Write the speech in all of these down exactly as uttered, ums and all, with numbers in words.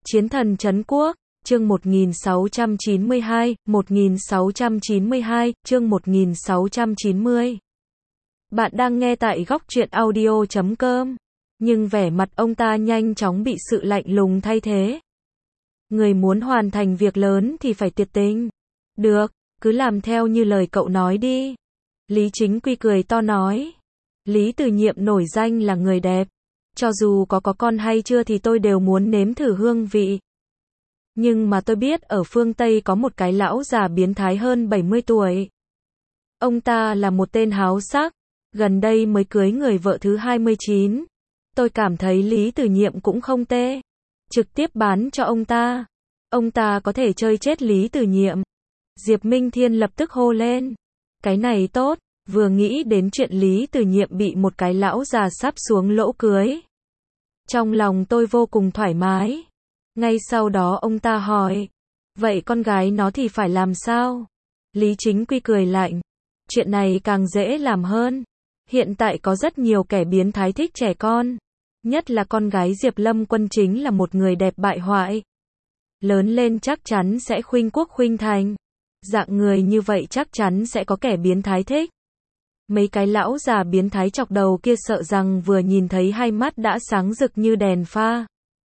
Chiến thần trấn quốc, chương một nghìn sáu trăm chín mươi hai, một nghìn sáu trăm chín mươi hai, chương một nghìn sáu trăm chín mươi. Bạn đang nghe tại góc truyện audio chấm com, nhưng vẻ mặt ông ta nhanh chóng bị sự lạnh lùng thay thế. Người muốn hoàn thành việc lớn thì phải tuyệt tình. Được, cứ làm theo như lời cậu nói đi. Lý Chính Quy cười to nói. Lý Từ Nhiệm nổi danh là người đẹp. Cho dù có có con hay chưa thì tôi đều muốn nếm thử hương vị. Nhưng mà tôi biết ở phương Tây có một cái lão già biến thái hơn bảy mươi tuổi. Ông ta là một tên háo sắc, gần đây mới cưới người vợ thứ hai mươi chín. Tôi cảm thấy Lý Từ Nhiệm cũng không tệ. Trực tiếp bán cho ông ta. Ông ta có thể chơi chết Lý Từ Nhiệm. Diệp Minh Thiên lập tức hô lên. Cái này tốt, vừa nghĩ đến chuyện Lý Từ Nhiệm bị một cái lão già sắp xuống lỗ cưới. Trong lòng tôi vô cùng thoải mái. Ngay sau đó ông ta hỏi. Vậy con gái nó thì phải làm sao? Lý Chính Quy cười lạnh. Chuyện này càng dễ làm hơn. Hiện tại có rất nhiều kẻ biến thái thích trẻ con. Nhất là con gái Diệp Lâm Quân chính là một người đẹp bại hoại. Lớn lên chắc chắn sẽ khuynh quốc khuynh thành. Dạng người như vậy chắc chắn sẽ có kẻ biến thái thích. Mấy cái lão già biến thái chọc đầu kia sợ rằng vừa nhìn thấy hai mắt đã sáng rực như đèn pha.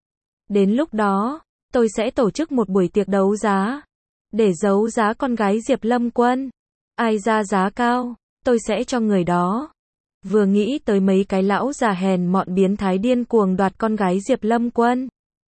Đến lúc đó, tôi sẽ tổ chức một buổi tiệc đấu giá. Để giấu giá con gái Diệp Lâm Quân. Ai ra giá cao, tôi sẽ cho người đó. Vừa nghĩ tới mấy cái lão già hèn mọn biến thái điên cuồng đoạt con gái Diệp Lâm Quân.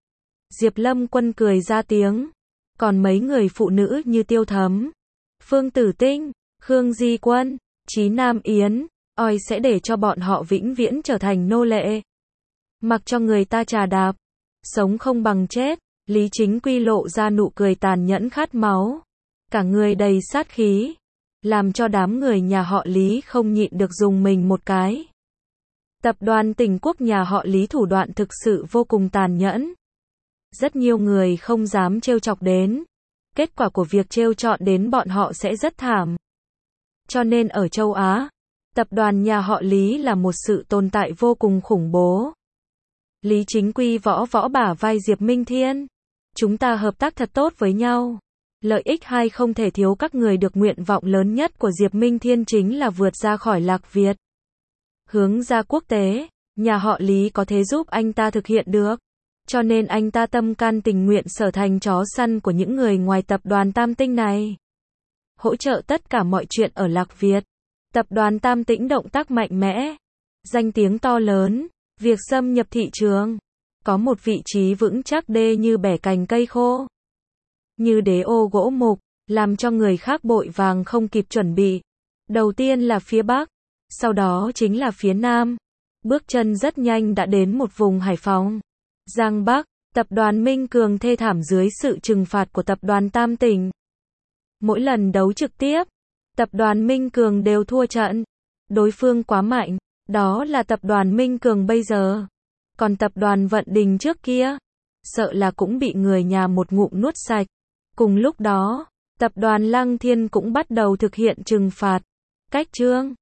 Diệp Lâm Quân cười ra tiếng. Còn mấy người phụ nữ như Tiêu Thấm, Phương Tử Tinh, Khương Di Quân, Chí Nam Yến, oi sẽ để cho bọn họ vĩnh viễn trở thành nô lệ. Mặc cho người ta trà đạp. Sống không bằng chết. Lý Chính Quy lộ ra nụ cười tàn nhẫn khát máu. Cả người đầy sát khí. Làm cho đám người nhà họ Lý không nhịn được dùng mình một cái. Tập đoàn Tỉnh Quốc nhà họ Lý thủ đoạn thực sự vô cùng tàn nhẫn. Rất nhiều người không dám trêu chọc đến. Kết quả của việc trêu chọc đến bọn họ sẽ rất thảm. Cho nên ở châu Á, tập đoàn nhà họ Lý là một sự tồn tại vô cùng khủng bố. Lý Chính Quy võ võ bả vai Diệp Minh Thiên. Chúng ta hợp tác thật tốt với nhau. Lợi ích hay không thể thiếu các người được nguyện vọng lớn nhất của Diệp Minh Thiên chính là vượt ra khỏi Lạc Việt. Hướng ra quốc tế, nhà họ Lý có thể giúp anh ta thực hiện được. Cho nên anh ta tâm can tình nguyện trở thành chó săn của những người ngoài tập đoàn Tam Tinh này. Hỗ trợ tất cả mọi chuyện ở Lạc Việt. Tập đoàn Tam Tĩnh động tác mạnh mẽ. Danh tiếng to lớn. Việc xâm nhập thị trường. Có một vị trí vững chắc đê như bẻ cành cây khô. Như đế ô gỗ mục. Làm cho người khác bội vàng không kịp chuẩn bị. Đầu tiên là phía Bắc. Sau đó chính là phía Nam. Bước chân rất nhanh đã đến một vùng Hải Phòng. Giang Bắc, tập đoàn Minh Cường thê thảm dưới sự trừng phạt của tập đoàn Tam Tỉnh. Mỗi lần đấu trực tiếp, tập đoàn Minh Cường đều thua trận. Đối phương quá mạnh, đó là tập đoàn Minh Cường bây giờ. Còn tập đoàn Vận Đình trước kia, sợ là cũng bị người nhà một ngụm nuốt sạch. Cùng lúc đó, tập đoàn Lăng Thiên cũng bắt đầu thực hiện trừng phạt. Cách chương